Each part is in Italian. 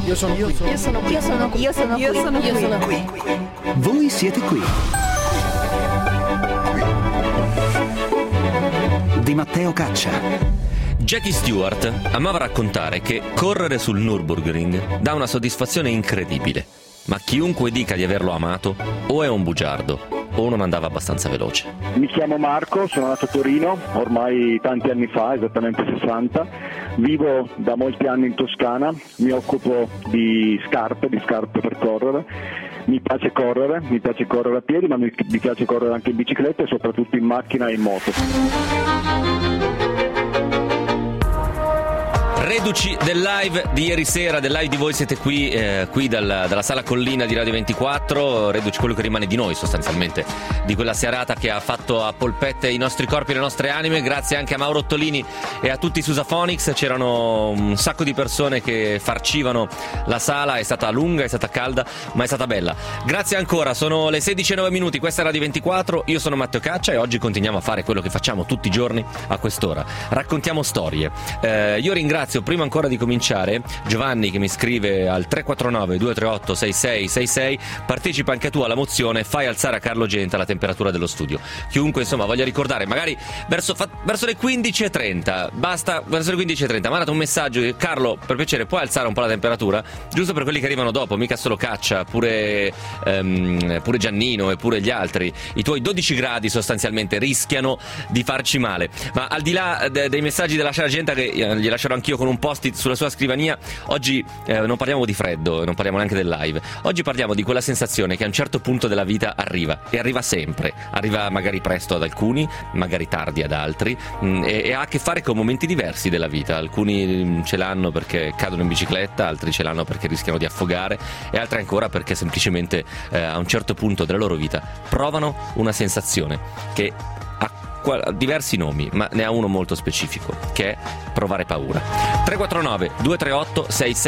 Io sono qui. Io sono qui. Io sono qui. Io sono qui. Io sono qui. Voi siete qui. Di Matteo Caccia. Jackie Stewart amava raccontare che correre sul Nürburgring dà una soddisfazione incredibile, ma chiunque dica di averlo amato o è un bugiardo o non andava abbastanza veloce. Mi chiamo Marco, sono nato a Torino ormai tanti anni fa, esattamente 60. Vivo da molti anni in Toscana, mi occupo di scarpe per correre. Mi piace correre a piedi, ma mi piace correre anche in bicicletta e soprattutto in macchina e in moto. Reduci del live di ieri sera, del live di Voi siete qui, dalla Sala Collina di Radio 24, reduci quello che rimane di noi sostanzialmente, di quella serata che ha fatto a polpette i nostri corpi e le nostre anime. Grazie anche a Mauro Ottolini e a tutti i Susaphonics, c'erano un sacco di persone che farcivano la sala, è stata lunga, è stata calda, ma è stata bella. Grazie ancora, sono le 16:09, questa è Radio 24, io sono Matteo Caccia e oggi continuiamo a fare quello che facciamo tutti i giorni a quest'ora, raccontiamo storie. Io ringrazio prima ancora di cominciare Giovanni che mi scrive al 349 238 6666, partecipa anche tu alla mozione Fai alzare a Carlo Genta la temperatura dello studio. Chiunque insomma voglia ricordare, magari verso le 15:30, basta, verso le 15:30 mandate un messaggio: Carlo, per piacere puoi alzare un po' la temperatura, giusto per quelli che arrivano dopo, mica solo Caccia, pure Giannino e pure gli altri. I tuoi 12 gradi sostanzialmente rischiano di farci male. Ma al di là dei messaggi della Genta, che gli lascerò anch'io con un post-it sulla sua scrivania, oggi non parliamo di freddo, non parliamo neanche del live, oggi parliamo di quella sensazione che a un certo punto della vita arriva, e arriva sempre, arriva magari presto ad alcuni, magari tardi ad altri, e ha a che fare con momenti diversi della vita. Alcuni ce l'hanno perché cadono in bicicletta, altri ce l'hanno perché rischiano di affogare e altri ancora perché semplicemente a un certo punto della loro vita provano una sensazione che ha diversi nomi, ma ne ha uno molto specifico, che è provare paura. 349 238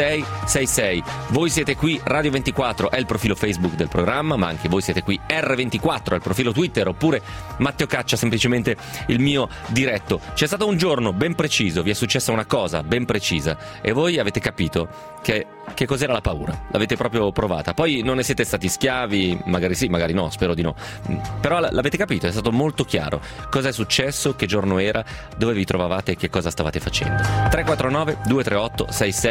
6666. Voi siete qui, Radio 24 è il profilo Facebook del programma, ma anche voi siete qui, R24 è il profilo Twitter, oppure Matteo Caccia semplicemente il mio diretto. C'è stato un giorno ben preciso, vi è successa una cosa ben precisa e voi avete capito che cos'era la paura, l'avete proprio provata. Poi non ne siete stati schiavi, magari sì, magari no, spero di no, però l'avete capito, è stato molto chiaro cosa è successo, che giorno era, dove vi trovavate e che cosa stavate facendo. 349 238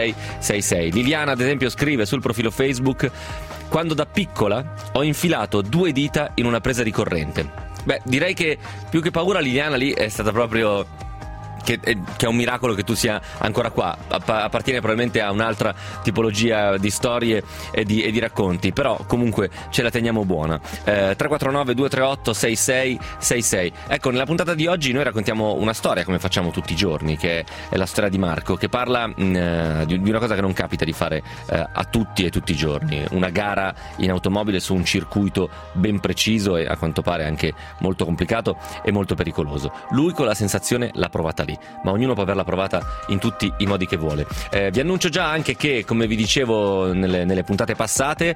6666. Liliana ad esempio scrive sul profilo Facebook: quando da piccola ho infilato 2 dita in una presa di corrente. Beh, direi che più che paura, Liliana, lì è stata proprio che è un miracolo che tu sia ancora qua. Appartiene probabilmente a un'altra tipologia di storie e di racconti, però comunque ce la teniamo buona. 349 238 6666. Ecco, nella puntata di oggi noi raccontiamo una storia, come facciamo tutti i giorni, che è la storia di Marco, che parla di una cosa che non capita di fare a tutti e tutti i giorni: una gara in automobile su un circuito ben preciso e a quanto pare anche molto complicato e molto pericoloso. Lui con la sensazione l'ha provata lì, ma ognuno può averla provata in tutti i modi che vuole. Vi annuncio già anche che, come vi dicevo nelle puntate passate,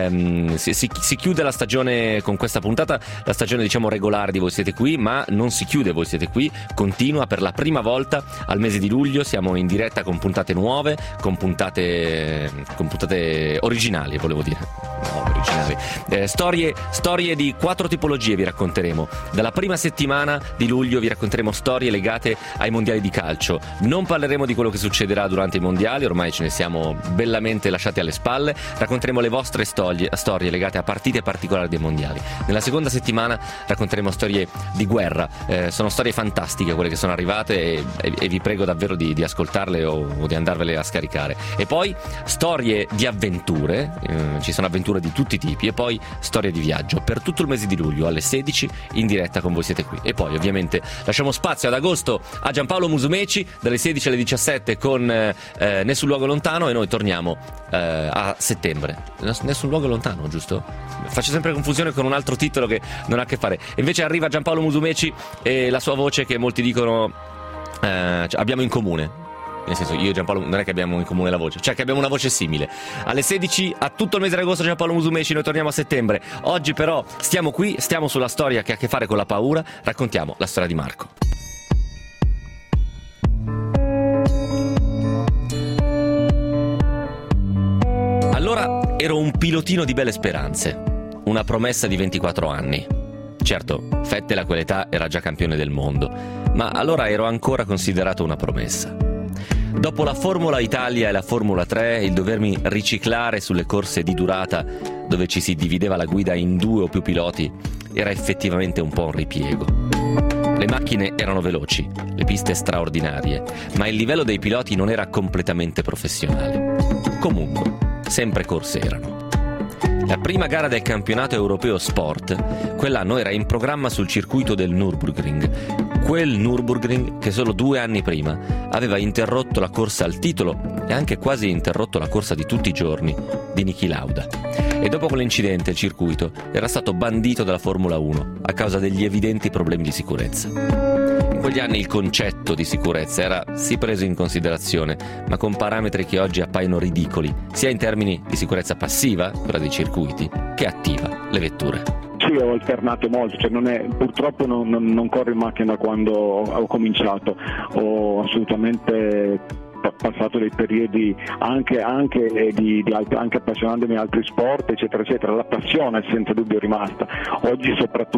si chiude la stagione con questa puntata, la stagione diciamo regolare di Voi siete qui, ma non si chiude Voi siete qui, continua per la prima volta al mese di luglio. Siamo in diretta con puntate nuove, con puntate originali, volevo dire. No, originali. Storie di 4 tipologie vi racconteremo. Dalla prima settimana di luglio vi racconteremo storie legate ai mondiali di calcio. Non parleremo di quello che succederà durante i mondiali, ormai ce ne siamo bellamente lasciati alle spalle. Racconteremo le vostre storie legate a partite particolari dei mondiali. Nella seconda settimana racconteremo storie di guerra. Sono storie fantastiche quelle che sono arrivate e vi prego davvero di ascoltarle o di andarvele a scaricare. E poi storie di avventure, ci sono avventure di tutti i tipi, e poi storie di viaggio per tutto il mese di luglio alle 16 in diretta con Voi siete qui. E poi ovviamente lasciamo spazio ad agosto a Giampaolo Musumeci dalle 16 alle 17 con Nessun luogo lontano, e noi torniamo a settembre. Nessun luogo lontano, giusto? Faccio sempre confusione con un altro titolo che non ha a che fare. Invece arriva Giampaolo Musumeci e la sua voce che molti dicono abbiamo in comune. Nel senso, io e Giampaolo non è che abbiamo in comune la voce, cioè che abbiamo una voce simile. Alle 16 a tutto il mese di agosto Giampaolo Musumeci, noi torniamo a settembre. Oggi però stiamo qui, stiamo sulla storia che ha a che fare con la paura, raccontiamo la storia di Marco. Allora ero un pilotino di belle speranze, una promessa di 24 anni. Certo, Vettel a quell'età era già campione del mondo, ma allora ero ancora considerato una promessa. Dopo la Formula Italia e la Formula 3, il dovermi riciclare sulle corse di durata, dove ci si divideva la guida in 2 o più piloti, era effettivamente un po' un ripiego. Le macchine erano veloci, le piste straordinarie, ma il livello dei piloti non era completamente professionale. Comunque, sempre corse erano. La prima gara del campionato europeo Sport, quell'anno era in programma sul circuito del Nürburgring, quel Nürburgring che solo 2 anni prima aveva interrotto la corsa al titolo e anche quasi interrotto la corsa di tutti i giorni di Niki Lauda. E dopo quell'incidente il circuito era stato bandito dalla Formula 1 a causa degli evidenti problemi di sicurezza. In quegli anni il concetto di sicurezza era sì preso in considerazione, ma con parametri che oggi appaiono ridicoli, sia in termini di sicurezza passiva, quella dei circuiti, che attiva, le vetture. Sì, ho alternato molto, purtroppo non corro in macchina da quando ho cominciato, ho assolutamente passato dei periodi anche appassionandomi a altri sport, eccetera eccetera. La passione è senza dubbio rimasta. Oggi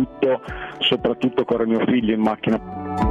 soprattutto corre mio figlio in macchina.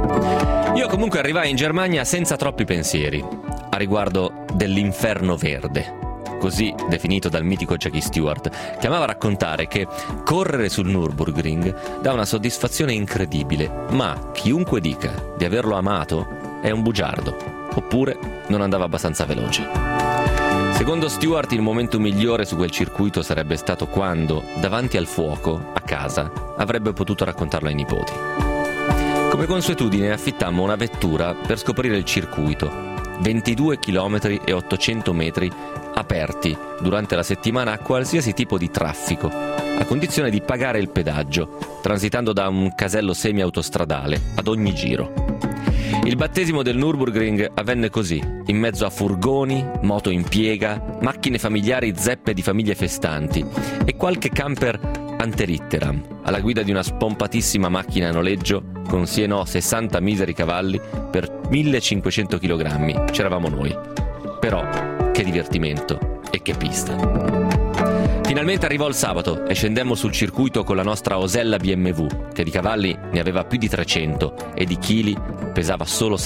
Io comunque arrivai in Germania senza troppi pensieri a riguardo dell'inferno verde, così definito dal mitico Jackie Stewart, che amava raccontare che correre sul Nürburgring dà una soddisfazione incredibile, ma chiunque dica di averlo amato è un bugiardo, oppure non andava abbastanza veloce. Secondo Stewart il momento migliore su quel circuito sarebbe stato quando, davanti al fuoco, a casa, avrebbe potuto raccontarlo ai nipoti. Come consuetudine affittammo una vettura per scoprire il circuito, 22 km e 800 metri aperti durante la settimana a qualsiasi tipo di traffico, a condizione di pagare il pedaggio, transitando da un casello semi-autostradale ad ogni giro. Il battesimo del Nürburgring avvenne così, in mezzo a furgoni, moto in piega, macchine familiari zeppe di famiglie festanti e qualche camper antelitteram, alla guida di una spompatissima macchina a noleggio con sì e no 60 miseri cavalli per 1500 kg. C'eravamo noi. Però, che divertimento e che pista. Finalmente arrivò il sabato e scendemmo sul circuito con la nostra Osella BMW, che di cavalli ne aveva più di 300 e di chili pesava solo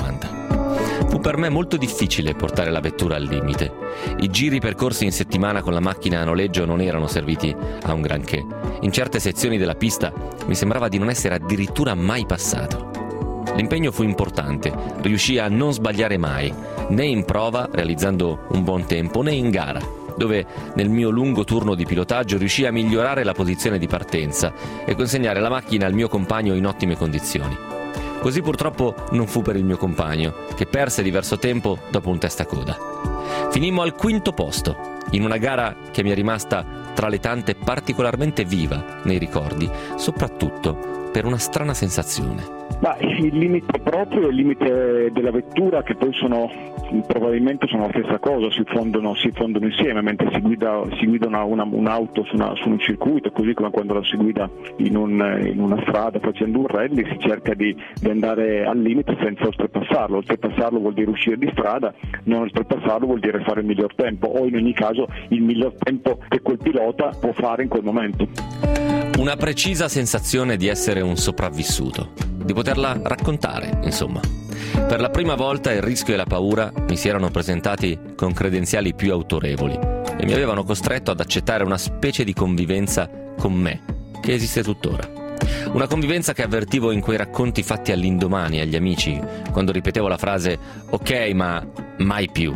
6,50. Fu per me molto difficile portare la vettura al limite. I giri percorsi in settimana con la macchina a noleggio non erano serviti a un granché. In certe sezioni della pista mi sembrava di non essere addirittura mai passato. L'impegno fu importante, riuscii a non sbagliare mai, né in prova, realizzando un buon tempo, né in gara, dove nel mio lungo turno di pilotaggio riuscii a migliorare la posizione di partenza e consegnare la macchina al mio compagno in ottime condizioni. Così purtroppo non fu per il mio compagno, che perse diverso tempo dopo un testacoda. Finimmo al 5° posto, in una gara che mi è rimasta tra le tante particolarmente viva nei ricordi, soprattutto per una strana sensazione. Ma il limite proprio e il limite della vettura, che poi probabilmente sono la stessa cosa, si fondono insieme mentre si guida un'auto su un circuito, così come quando la si guida in una strada facendo un rally, si cerca di andare al limite senza oltrepassarlo. Oltrepassarlo vuol dire uscire di strada, non oltrepassarlo vuol dire fare il miglior tempo, o in ogni caso il miglior tempo che quel pilota può fare in quel momento. Una precisa sensazione di essere un sopravvissuto, di poterla raccontare, insomma. Per la prima volta il rischio e la paura mi si erano presentati con credenziali più autorevoli e mi avevano costretto ad accettare una specie di convivenza con me, che esiste tuttora. Una convivenza che avvertivo in quei racconti fatti all'indomani agli amici, quando ripetevo la frase «ok, ma mai più».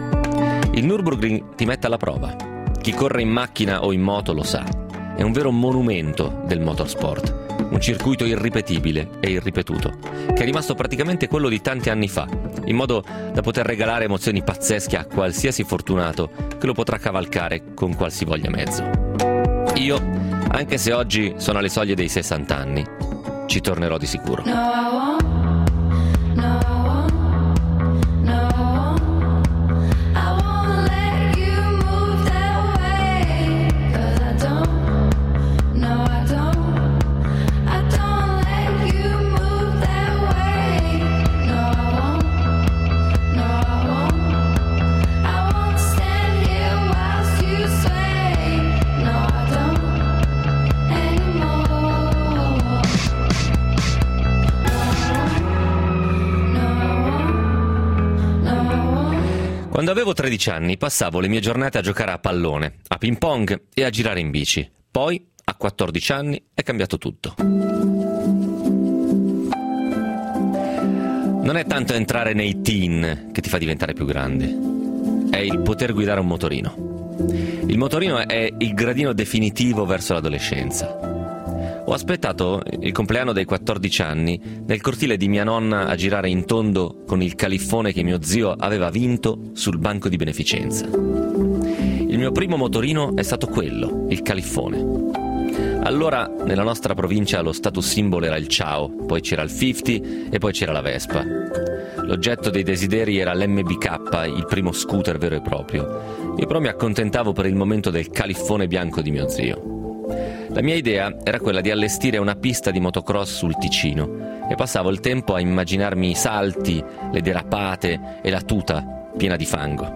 Il Nürburgring ti mette alla prova. Chi corre in macchina o in moto lo sa. È un vero monumento del motorsport, un circuito irripetibile e irripetuto, che è rimasto praticamente quello di tanti anni fa, in modo da poter regalare emozioni pazzesche a qualsiasi fortunato che lo potrà cavalcare con qualsivoglia mezzo. Io, anche se oggi sono alle soglie dei 60 anni, ci tornerò di sicuro. You Quando avevo 13 anni passavo le mie giornate a giocare a pallone, a ping pong e a girare in bici. Poi, a 14 anni, è cambiato tutto. Non è tanto entrare nei teen che ti fa diventare più grande, è il poter guidare un motorino. Il motorino è il gradino definitivo verso l'adolescenza. Ho aspettato il compleanno dei 14 anni nel cortile di mia nonna a girare in tondo con il califfone che mio zio aveva vinto sul banco di beneficenza. Il mio primo motorino è stato quello, il califfone. Allora nella nostra provincia lo status symbol era il Ciao, poi c'era il 50 e poi c'era la Vespa. L'oggetto dei desideri era l'MBK, il primo scooter vero e proprio. Io però mi accontentavo per il momento del califfone bianco di mio zio. La mia idea era quella di allestire una pista di motocross sul Ticino e passavo il tempo a immaginarmi i salti, le derapate e la tuta piena di fango.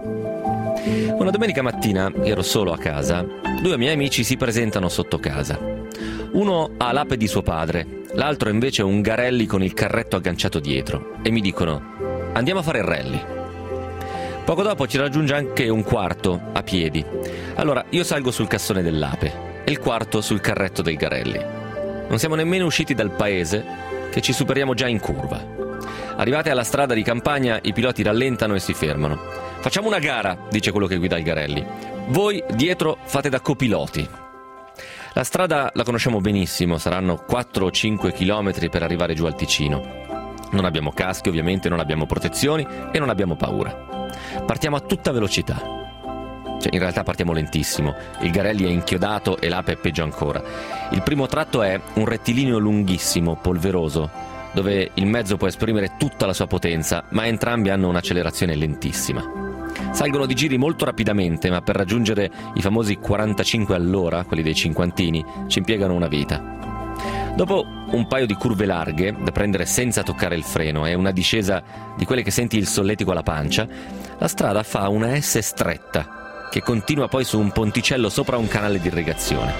Una domenica mattina ero solo a casa, 2 miei amici si presentano sotto casa. Uno ha l'ape di suo padre, l'altro invece un Garelli con il carretto agganciato dietro e mi dicono: andiamo a fare il rally. Poco dopo ci raggiunge anche un quarto a piedi. Allora io salgo sul cassone dell'ape e il quarto sul carretto del Garelli. Non siamo nemmeno usciti dal paese che ci superiamo già in curva. Arrivati alla strada di campagna i piloti rallentano e si fermano. Facciamo una gara, dice quello che guida il Garelli. Voi dietro fate da copiloti. La strada la conosciamo benissimo, saranno 4 o 5 chilometri per arrivare giù al Ticino. Non abbiamo caschi ovviamente, non abbiamo protezioni e non abbiamo paura. Partiamo a tutta velocità. In realtà partiamo lentissimo, il Garelli è inchiodato e l'ape è peggio ancora. Il primo tratto è un rettilineo lunghissimo, polveroso, dove il mezzo può esprimere tutta la sua potenza, ma entrambi hanno un'accelerazione lentissima. Salgono di giri molto rapidamente, ma per raggiungere i famosi 45 all'ora, quelli dei cinquantini, ci impiegano una vita. Dopo un paio di curve larghe, da prendere senza toccare il freno, e una discesa di quelle che senti il solletico alla pancia, la strada fa una S stretta, che continua poi su un ponticello sopra un canale di irrigazione.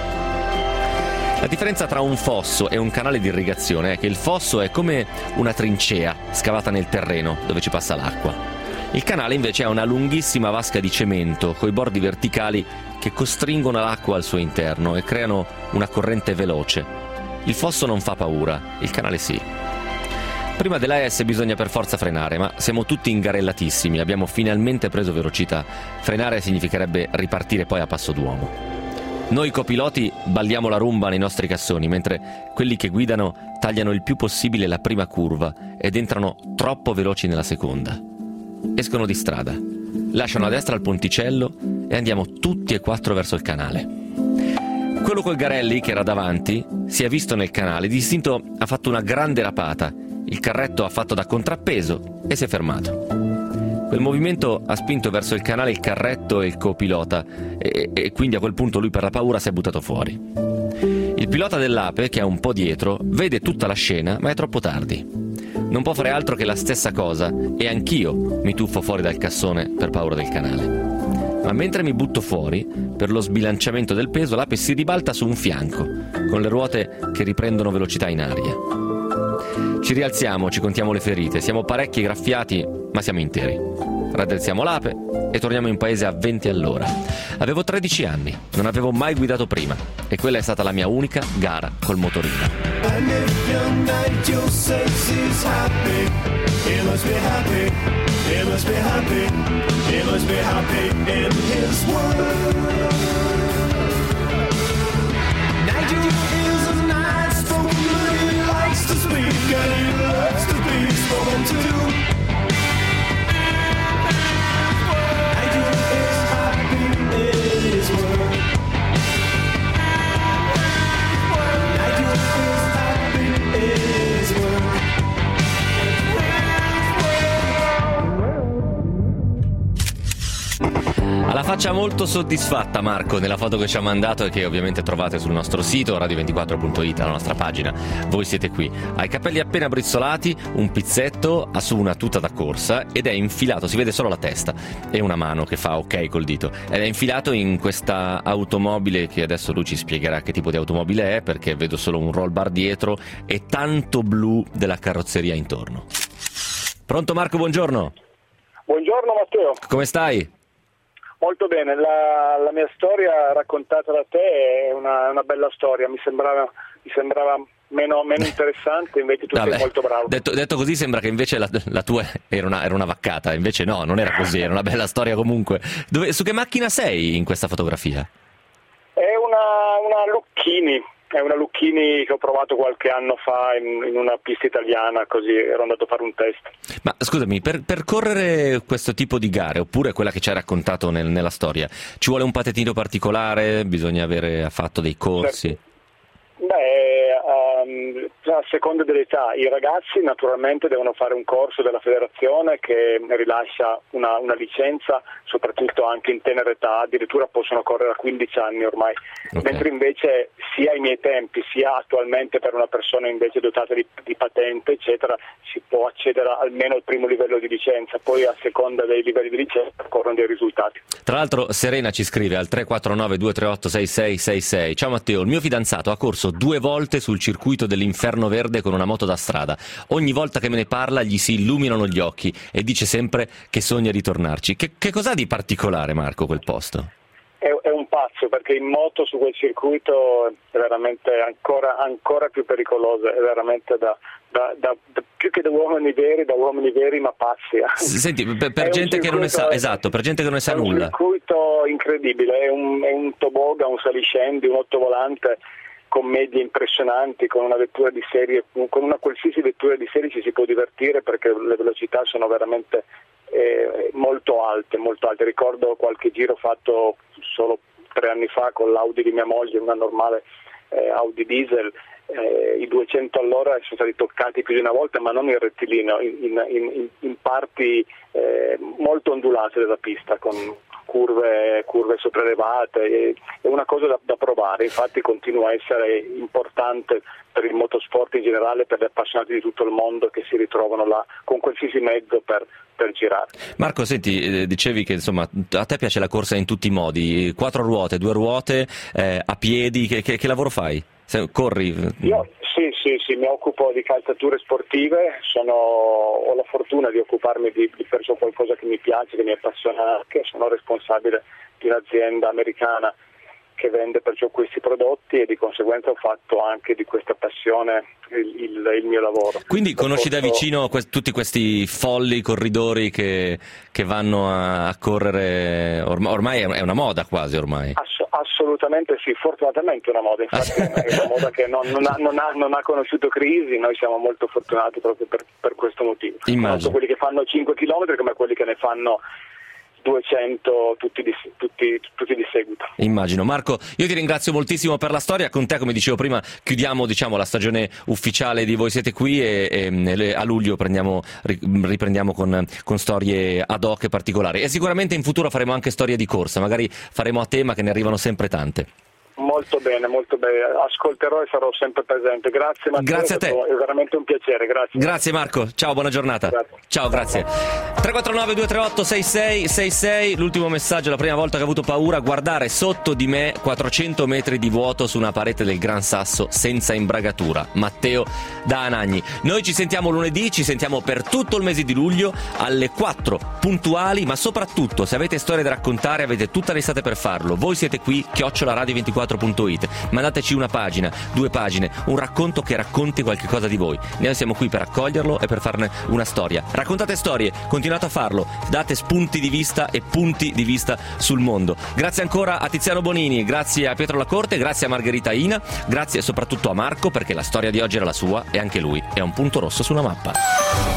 La differenza tra un fosso e un canale di irrigazione è che il fosso è come una trincea scavata nel terreno dove ci passa l'acqua. Il canale invece ha una lunghissima vasca di cemento coi bordi verticali che costringono l'acqua al suo interno e creano una corrente veloce. Il fosso non fa paura, il canale sì. Prima della S bisogna per forza frenare, ma siamo tutti ingarellatissimi, abbiamo finalmente preso velocità. Frenare significherebbe ripartire poi a passo d'uomo. Noi copiloti balliamo la rumba nei nostri cassoni, mentre quelli che guidano tagliano il più possibile la prima curva ed entrano troppo veloci nella seconda. Escono di strada, lasciano a destra il ponticello e andiamo tutti e 4 verso il canale. Quello col Garelli, che era davanti, si è visto nel canale, d'istinto ha fatto una grande rapata. Il carretto ha fatto da contrappeso e si è fermato. Quel movimento ha spinto verso il canale il carretto e il copilota e quindi a quel punto lui per la paura si è buttato fuori. Il pilota dell'ape, che è un po' dietro, vede tutta la scena ma è troppo tardi. Non può fare altro che la stessa cosa e anch'io mi tuffo fuori dal cassone per paura del canale. Ma mentre mi butto fuori, per lo sbilanciamento del peso, l'ape si ribalta su un fianco, con le ruote che riprendono velocità in aria. Ci rialziamo, ci contiamo le ferite, siamo parecchi graffiati, ma siamo interi. Raddrizziamo l'ape e torniamo in paese a 20 all'ora. Avevo 13 anni, non avevo mai guidato prima e quella è stata la mia unica gara col motorino. Alla faccia molto soddisfatta Marco nella foto che ci ha mandato e che ovviamente trovate sul nostro sito radio24.it, la nostra pagina. Voi siete qui. Ha i capelli appena brizzolati, un pizzetto, ha su una tuta da corsa ed è infilato, si vede solo la testa e una mano che fa ok col dito, ed è infilato in questa automobile che adesso lui ci spiegherà che tipo di automobile è, perché vedo solo un roll bar dietro e tanto blu della carrozzeria intorno. Pronto Marco, buongiorno. Buongiorno Matteo. Come stai? Molto bene, la mia storia raccontata da te è una bella storia, mi sembrava meno interessante, invece tu sei molto bravo. Detto così sembra che invece la tua era una vaccata, invece no, non era così, era una bella storia comunque. Su che macchina sei in questa fotografia? È una Lucchini. È una Lucchini che ho provato qualche anno fa in una pista italiana, così ero andato a fare un test. Ma scusami, per correre questo tipo di gare, oppure quella che ci hai raccontato nella storia, ci vuole un patatino particolare? Bisogna avere fatto dei corsi? Certo. A seconda dell'età, i ragazzi naturalmente devono fare un corso della federazione che rilascia una licenza, soprattutto anche in tenera età, addirittura possono correre a 15 anni ormai, mentre invece sia ai miei tempi sia attualmente per una persona invece dotata di patente eccetera si può accedere almeno al primo livello di licenza, poi a seconda dei livelli di licenza corrono dei risultati. Tra l'altro Serena ci scrive al 349 238 6666: ciao Matteo, il mio fidanzato ha corso 2 volte sul circuito dell'Inferno Verde con una moto da strada. Ogni volta che me ne parla gli si illuminano gli occhi e dice sempre che sogna di tornarci. Che cos'ha di particolare, Marco, quel posto? È un pazzo, perché in moto su quel circuito è veramente ancora più pericoloso, è veramente più che da uomini veri ma pazzi. Senti, per gente che non ne sa, esatto, per gente che non ne sa nulla. È un circuito incredibile, è un toboga, un saliscendi, un ottovolante con medie impressionanti, con una vettura di serie, con una qualsiasi vettura di serie ci si può divertire perché le velocità sono veramente molto alte. Ricordo qualche giro fatto solo 3 anni fa con l'Audi di mia moglie, una normale Audi diesel, i 200 all'ora sono stati toccati più di una volta, ma non in rettilineo, in parti molto ondulate della pista, con curve sopraelevate. È una cosa da provare, infatti continua a essere importante per il motorsport in generale, per gli appassionati di tutto il mondo che si ritrovano là con qualsiasi mezzo per girare. Marco, senti, dicevi che insomma a te piace la corsa in tutti i modi, 4 ruote, 2 ruote, a piedi, che lavoro fai? Corri? Io sì, mi occupo di calzature sportive, ho la fortuna di occuparmi di perciò qualcosa che mi piace, che mi appassiona anche, sono responsabile di un'azienda americana che vende perciò questi prodotti e di conseguenza ho fatto anche di questa passione il mio lavoro. Quindi conosci da vicino tutti questi folli corridori che vanno a correre, ormai è una moda quasi ormai. Assolutamente sì, fortunatamente è una moda, infatti è una moda che non ha conosciuto crisi, noi siamo molto fortunati proprio per questo motivo. Immagino. Quelli che fanno 5 km come quelli che ne fanno 200 tutti di seguito. Immagino. Marco, io ti ringrazio moltissimo per la storia. Con te, come dicevo prima, chiudiamo la stagione ufficiale di Voi Siete Qui e a luglio riprendiamo con storie ad hoc particolari, e sicuramente in futuro faremo anche storie di corsa, magari faremo a tema, che ne arrivano sempre tante. Molto bene, ascolterò e sarò sempre presente. Grazie Matteo, grazie a te. È veramente un piacere, grazie. Grazie Marco, ciao, buona giornata. Grazie. Ciao, grazie. 349 238 6666, l'ultimo messaggio: la prima volta che ho avuto paura, guardare sotto di me 400 metri di vuoto su una parete del Gran Sasso senza imbragatura. Matteo da Anagni. Noi ci sentiamo lunedì, ci sentiamo per tutto il mese di luglio alle 4 puntuali, ma soprattutto se avete storie da raccontare avete tutta l'estate per farlo. Voi siete qui, @radio24.it. Mandateci una pagina, 2 pagine, un racconto che racconti qualche cosa di voi. Noi siamo qui per accoglierlo e per farne una storia. Raccontate storie, continuate a farlo, date spunti di vista e punti di vista sul mondo. Grazie ancora a Tiziano Bonini, grazie a Pietro Lacorte, grazie a Margherita Ina, grazie soprattutto a Marco, perché la storia di oggi era la sua e anche lui è un punto rosso su una mappa.